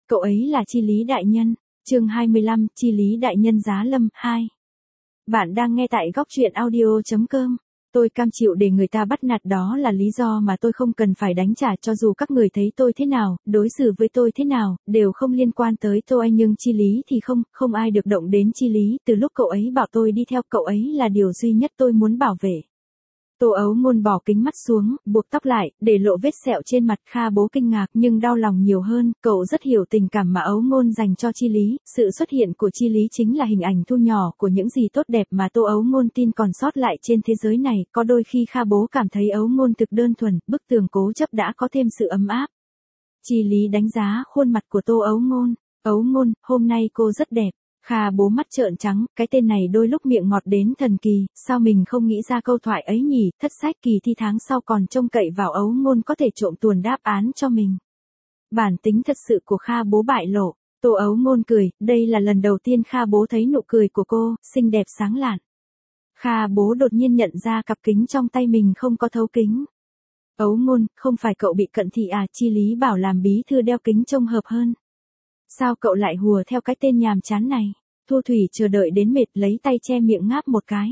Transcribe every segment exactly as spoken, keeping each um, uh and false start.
Cậu ấy là Chi Lý đại nhân. Chương hai mươi lăm, Chi Lý đại nhân giá lâm hai. Bạn đang nghe tại góc truyện audio chấm com. Tôi cam chịu để người ta bắt nạt, đó là lý do mà tôi không cần phải đánh trả, cho dù các người thấy tôi thế nào, đối xử với tôi thế nào, đều không liên quan tới tôi, nhưng Chi Lý thì không, không ai được động đến Chi Lý. Từ lúc cậu ấy bảo tôi đi theo cậu ấy là điều duy nhất tôi muốn bảo vệ. Tô Ấu Ngôn bỏ kính mắt xuống, buộc tóc lại, để lộ vết sẹo trên mặt. Kha Bố kinh ngạc nhưng đau lòng nhiều hơn, cậu rất hiểu tình cảm mà Ấu Ngôn dành cho Chi Lý, sự xuất hiện của Chi Lý chính là hình ảnh thu nhỏ của những gì tốt đẹp mà Tô Ấu Ngôn tin còn sót lại trên thế giới này. Có đôi khi Kha Bố cảm thấy Ấu Ngôn thực đơn thuần, bức tường cố chấp đã có thêm sự ấm áp. Chi Lý đánh giá khuôn mặt của Tô Ấu Ngôn. Ấu Ngôn, hôm nay cô rất đẹp. Kha Bố mắt trợn trắng, cái tên này đôi lúc miệng ngọt đến thần kỳ, sao mình không nghĩ ra câu thoại ấy nhỉ. Thất sách kỳ thi tháng sau còn trông cậy vào Ấu Ngôn có thể trộm tuồn đáp án cho mình. Bản tính thật sự của Kha Bố bại lộ. Tô Ấu Ngôn cười, đây là lần đầu tiên Kha Bố thấy nụ cười của cô, xinh đẹp sáng lạn. Kha Bố đột nhiên nhận ra cặp kính trong tay mình không có thấu kính. Ấu Ngôn, không phải cậu bị cận thị à? Chi Lý bảo làm bí thư đeo kính trông hợp hơn. Sao cậu lại hùa theo cái tên nhàm chán này? Thu Thủy chờ đợi đến mệt, lấy tay che miệng ngáp một cái.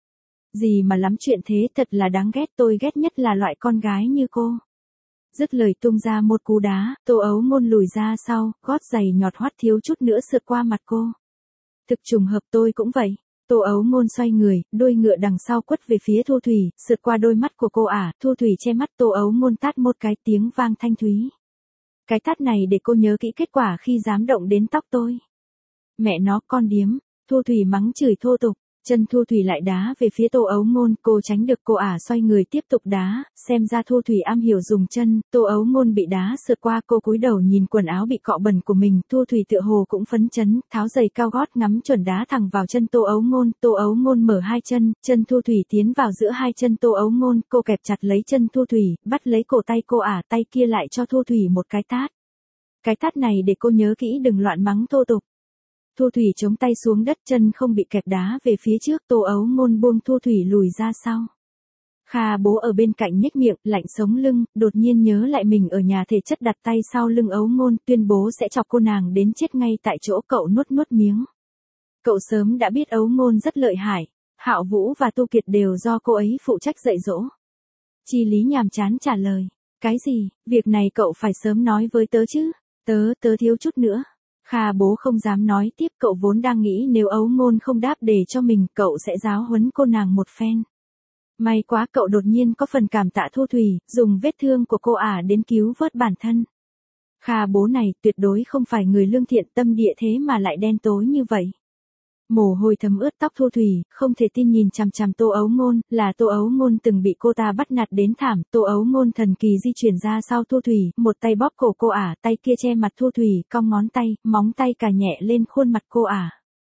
Gì mà lắm chuyện thế, thật là đáng ghét, tôi ghét nhất là loại con gái như cô. Dứt lời tung ra một cú đá, Tô Ấu Ngôn lùi ra sau, gót giày nhọt hoắt thiếu chút nữa sượt qua mặt cô. Thực trùng hợp, tôi cũng vậy. Tô Ấu Ngôn xoay người, đuôi ngựa đằng sau quất về phía Thu Thủy, sượt qua đôi mắt của cô ả. Thu Thủy che mắt, Tô Ấu Ngôn tát một cái, tiếng vang thanh thúy. Cái tát này để cô nhớ kỹ kết quả khi dám động đến tóc tôi. Mẹ nó, con điếm. Thu Thủy mắng chửi thô tục. Chân Thu Thủy lại đá về phía Tô Ấu Ngôn, cô tránh được, cô ả xoay người tiếp tục đá, xem ra Thu Thủy am hiểu dùng chân. Tô Ấu Ngôn bị đá sượt qua, cô cúi đầu nhìn quần áo bị cọ bẩn của mình. Thu Thủy tựa hồ cũng phấn chấn, tháo giày cao gót ngắm chuẩn đá thẳng vào chân Tô Ấu Ngôn. Tô Ấu Ngôn mở hai chân, chân Thu Thủy tiến vào giữa hai chân Tô Ấu Ngôn, cô kẹp chặt lấy chân Thu Thủy, bắt lấy cổ tay cô ả, tay kia lại cho Thu Thủy một cái tát. Cái tát này để cô nhớ kỹ, đừng loạn mắng thô tục. Thu Thủy chống tay xuống đất, chân không bị kẹp đá về phía trước. Tô Ấu Ngôn buông Thu Thủy lùi ra sau. Kha Bố ở bên cạnh nhếch miệng, lạnh sống lưng, đột nhiên nhớ lại mình ở nhà thể chất đặt tay sau lưng Ấu Ngôn, tuyên bố sẽ chọc cô nàng đến chết ngay tại chỗ. Cậu nuốt nuốt miếng. Cậu sớm đã biết Ấu Ngôn rất lợi hại, Hạo Vũ và Tu Kiệt đều do cô ấy phụ trách dạy dỗ. Chi Lý nhàm chán trả lời. Cái gì, việc này cậu phải sớm nói với tớ chứ. Tớ, tớ thiếu chút nữa. Kha Bố không dám nói tiếp, cậu vốn đang nghĩ nếu Ấu Ngôn không đáp để cho mình, cậu sẽ giáo huấn cô nàng một phen. May quá cậu đột nhiên có phần cảm tạ Thu Thủy, dùng vết thương của cô ả đến cứu vớt bản thân. Kha Bố này tuyệt đối không phải người lương thiện, tâm địa thế mà lại đen tối như vậy. Mồ hôi thấm ướt tóc Thu Thủy, không thể tin nhìn chằm chằm Tô Ấu Ngôn, là Tô Ấu Ngôn từng bị cô ta bắt nạt đến thảm. Tô Ấu Ngôn thần kỳ di chuyển ra sau Thu Thủy, một tay bóp cổ cô ả, tay kia che mặt Thu Thủy, cong ngón tay, móng tay cà nhẹ lên khuôn mặt cô ả.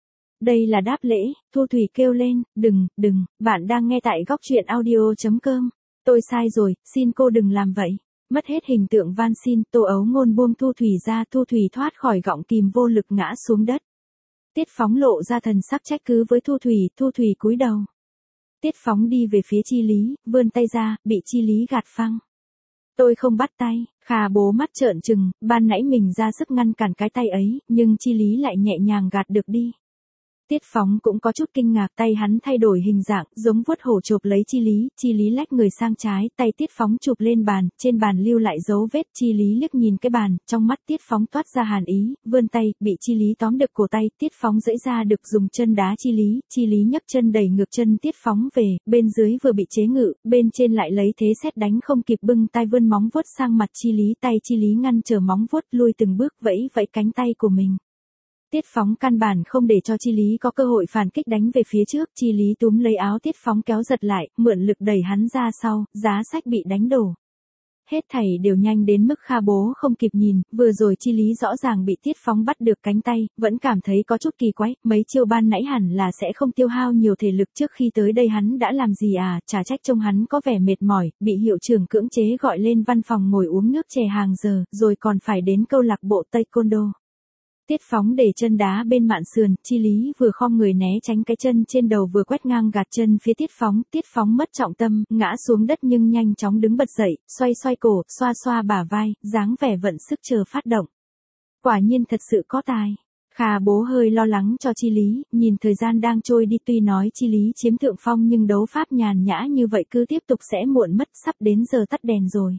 Đây là đáp lễ. Thu Thủy kêu lên, đừng, đừng, bạn đang nghe tại góc truyện audio chấm com. Tôi sai rồi, xin cô đừng làm vậy. Mất hết hình tượng van xin, Tô Ấu Ngôn buông Thu Thủy ra, Thu Thủy thoát khỏi gọng kìm vô lực ngã xuống đất. Tiết Phóng lộ ra thần sắc trách cứ với Thu Thủy, Thu Thủy cúi đầu. Tiết Phóng đi về phía Chi Lý, vươn tay ra, bị Chi Lý gạt phăng. Tôi không bắt tay. Kha Bố mắt trợn trừng, ban nãy mình ra sức ngăn cản cái tay ấy, nhưng Chi Lý lại nhẹ nhàng gạt được đi. Tiết Phóng cũng có chút kinh ngạc, tay hắn thay đổi hình dạng, giống vuốt hổ chộp lấy Chi Lý. Chi Lý lách người sang trái, tay Tiết Phóng chụp lên bàn, trên bàn lưu lại dấu vết. Chi Lý liếc nhìn cái bàn, trong mắt Tiết Phóng toát ra hàn ý, vươn tay, bị Chi Lý tóm được cổ tay. Tiết Phóng giãy ra được, dùng chân đá Chi Lý. Chi Lý nhấc chân đẩy ngược chân Tiết Phóng về, bên dưới vừa bị chế ngự, bên trên lại lấy thế sét đánh không kịp bưng tay vươn móng vuốt sang mặt Chi Lý. Tay Chi Lý ngăn trở móng vuốt, lui từng bước, vẫy vẫy cánh tay của mình. Tiết Phóng căn bản không để cho Chi Lý có cơ hội phản kích đánh về phía trước. Chi Lý túm lấy áo Tiết Phóng kéo giật lại, mượn lực đẩy hắn ra sau, giá sách bị đánh đổ. Hết thảy đều nhanh đến mức Kha Bố không kịp nhìn, vừa rồi Chi Lý rõ ràng bị Tiết Phóng bắt được cánh tay, vẫn cảm thấy có chút kỳ quái, mấy chiêu ban nãy hẳn là sẽ không tiêu hao nhiều thể lực, trước khi tới đây hắn đã làm gì à, chả trách trông hắn có vẻ mệt mỏi, bị hiệu trưởng cưỡng chế gọi lên văn phòng ngồi uống nước chè hàng giờ, rồi còn phải đến câu lạc bộ Taekwondo. Tiết Phóng để chân đá bên mạn sườn, Chi Lý vừa khom người né tránh cái chân trên đầu vừa quét ngang gạt chân phía Tiết Phóng. Tiết Phóng mất trọng tâm, ngã xuống đất nhưng nhanh chóng đứng bật dậy, xoay xoay cổ, xoa xoa bả vai, dáng vẻ vận sức chờ phát động. Quả nhiên thật sự có tài. Kha Bố hơi lo lắng cho Chi Lý, nhìn thời gian đang trôi đi, tuy nói Chi Lý chiếm thượng phong nhưng đấu pháp nhàn nhã như vậy cứ tiếp tục sẽ muộn mất, sắp đến giờ tắt đèn rồi.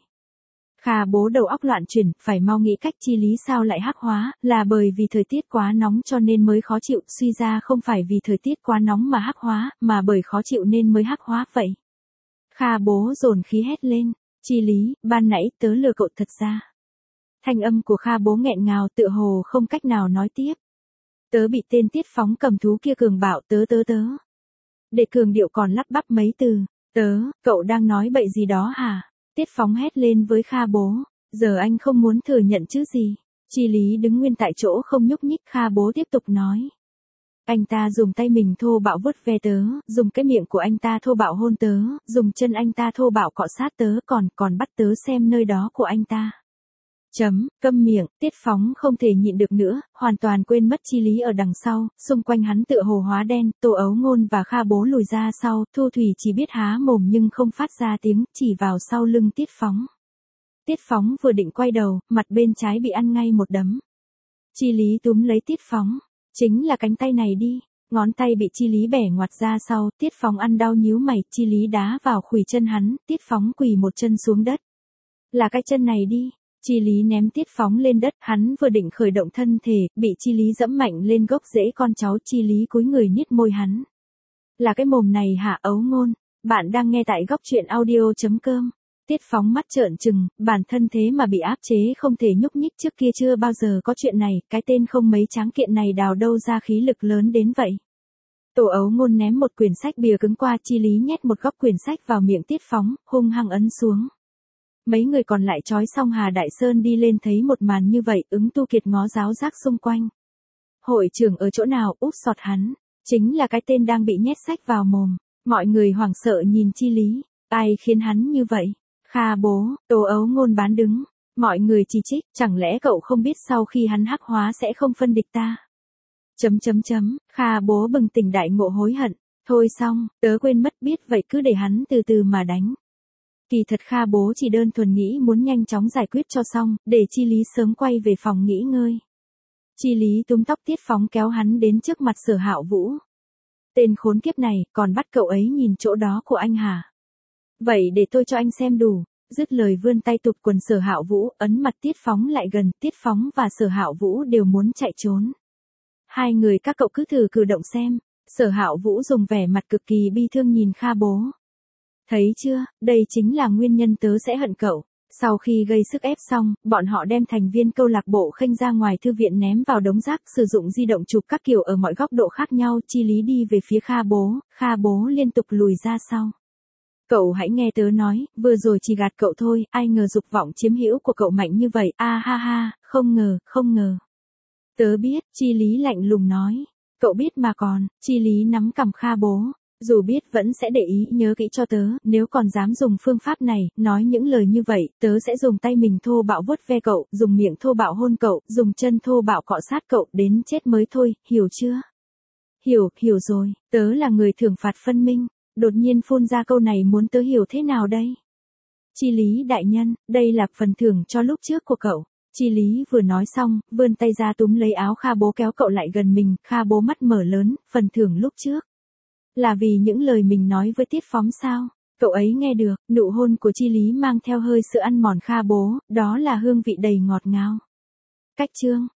Kha Bố đầu óc loạn chuyển, phải mau nghĩ cách Chi Lý sao lại hắc hóa, là bởi vì thời tiết quá nóng cho nên mới khó chịu, suy ra không phải vì thời tiết quá nóng mà hắc hóa, mà bởi khó chịu nên mới hắc hóa vậy. Kha Bố dồn khí hét lên, Chi Lý, ban nãy tớ lừa cậu thật ra. Thanh âm của Kha Bố nghẹn ngào tựa hồ không cách nào nói tiếp. Tớ bị tên Tiết Phóng cầm thú kia cường bạo tớ tớ tớ. Để cường điệu còn lắp bắp mấy từ, tớ, cậu đang nói bậy gì đó hả? Tiết Phóng hét lên với Kha Bố, giờ anh không muốn thừa nhận chứ gì. Chi Lý đứng nguyên tại chỗ không nhúc nhích, Kha Bố tiếp tục nói. Anh ta dùng tay mình thô bạo vuốt ve tớ, dùng cái miệng của anh ta thô bạo hôn tớ, dùng chân anh ta thô bạo cọ sát tớ, còn, còn bắt tớ xem nơi đó của anh ta. Chấm, câm miệng, Tiết Phóng không thể nhịn được nữa, hoàn toàn quên mất Chi Lý ở đằng sau, xung quanh hắn tựa hồ hóa đen, Tô Ấu Ngôn và Kha Bố lùi ra sau, Thu Thủy chỉ biết há mồm nhưng không phát ra tiếng, chỉ vào sau lưng Tiết Phóng. Tiết Phóng vừa định quay đầu, mặt bên trái bị ăn ngay một đấm. Chi Lý túm lấy Tiết Phóng, chính là cánh tay này đi, ngón tay bị Chi Lý bẻ ngoặt ra sau, Tiết Phóng ăn đau nhíu mày, Chi Lý đá vào khuỷu chân hắn, Tiết Phóng quỳ một chân xuống đất. Là cái chân này đi. Chi Lý ném Tiết Phóng lên đất, hắn vừa định khởi động thân thể, bị Chi Lý dẫm mạnh lên gốc rễ con cháu, Chi Lý cúi người niết môi hắn. Là cái mồm này hả Ấu Ngôn? Bạn đang nghe tại góc truyện audio.com. Tiết Phóng mắt trợn trừng, bản thân thế mà bị áp chế không thể nhúc nhích, trước kia chưa bao giờ có chuyện này, cái tên không mấy tráng kiện này đào đâu ra khí lực lớn đến vậy. Tô Ấu Ngôn ném một quyển sách bìa cứng qua, Chi Lý nhét một góc quyển sách vào miệng Tiết Phóng, hung hăng ấn xuống. Mấy người còn lại trói xong Hà Đại Sơn đi lên thấy một màn như vậy, ứng tu kiệt ngó giáo giác xung quanh. Hội trưởng ở chỗ nào? Úp sọt hắn. Chính là cái tên đang bị nhét sách vào mồm. Mọi người hoảng sợ nhìn Chi Lý. Ai khiến hắn như vậy? Kha Bố, Tô Ấu Ngôn bán đứng. Mọi người chỉ trích, chẳng lẽ cậu không biết sau khi hắn hắc hóa sẽ không phân địch ta? Chấm chấm chấm, Kha Bố bừng tỉnh đại ngộ hối hận. Thôi xong, tớ quên mất, biết vậy cứ để hắn từ từ mà đánh. Kỳ thật Kha Bố chỉ đơn thuần nghĩ muốn nhanh chóng giải quyết cho xong, để Chi Lý sớm quay về phòng nghỉ ngơi. Chi Lý túm tóc Tiết Phóng kéo hắn đến trước mặt Sở Hạo Vũ. Tên khốn kiếp này, còn bắt cậu ấy nhìn chỗ đó của anh hả? Vậy để tôi cho anh xem đủ. Dứt lời vươn tay tụt quần Sở Hạo Vũ, ấn mặt Tiết Phóng lại gần, Tiết Phóng và Sở Hạo Vũ đều muốn chạy trốn. Hai người các cậu cứ thử cử động xem. Sở Hạo Vũ dùng vẻ mặt cực kỳ bi thương nhìn Kha Bố. Thấy chưa, đây chính là nguyên nhân tớ sẽ hận cậu. Sau khi gây sức ép xong, bọn họ đem thành viên câu lạc bộ khênh ra ngoài thư viện ném vào đống rác, sử dụng di động chụp các kiểu ở mọi góc độ khác nhau. Chi Lý đi về phía Kha Bố, Kha Bố liên tục lùi ra sau. Cậu hãy nghe tớ nói, vừa rồi chỉ gạt cậu thôi, ai ngờ dục vọng chiếm hữu của cậu mạnh như vậy, a ha ha, không ngờ, không ngờ. Tớ biết, Chi Lý lạnh lùng nói. Cậu biết mà còn, Chi Lý nắm cằm Kha Bố. Dù biết vẫn sẽ để ý, nhớ kỹ cho tớ, nếu còn dám dùng phương pháp này, nói những lời như vậy, tớ sẽ dùng tay mình thô bạo vuốt ve cậu, dùng miệng thô bạo hôn cậu, dùng chân thô bạo cọ sát cậu, đến chết mới thôi, hiểu chưa? Hiểu, hiểu rồi, tớ là người thưởng phạt phân minh, đột nhiên phun ra câu này muốn tớ hiểu thế nào đây? Chi Lý đại nhân, đây là phần thưởng cho lúc trước của cậu. Chi Lý vừa nói xong, vươn tay ra túm lấy áo Kha Bố kéo cậu lại gần mình, Kha Bố mắt mở lớn, phần thưởng lúc trước. Là vì những lời mình nói với Tiết Phóng sao? Cậu ấy nghe được, nụ hôn của Chi Lý mang theo hơi sữa ăn mòn Kha Bố, đó là hương vị đầy ngọt ngào. Cách chương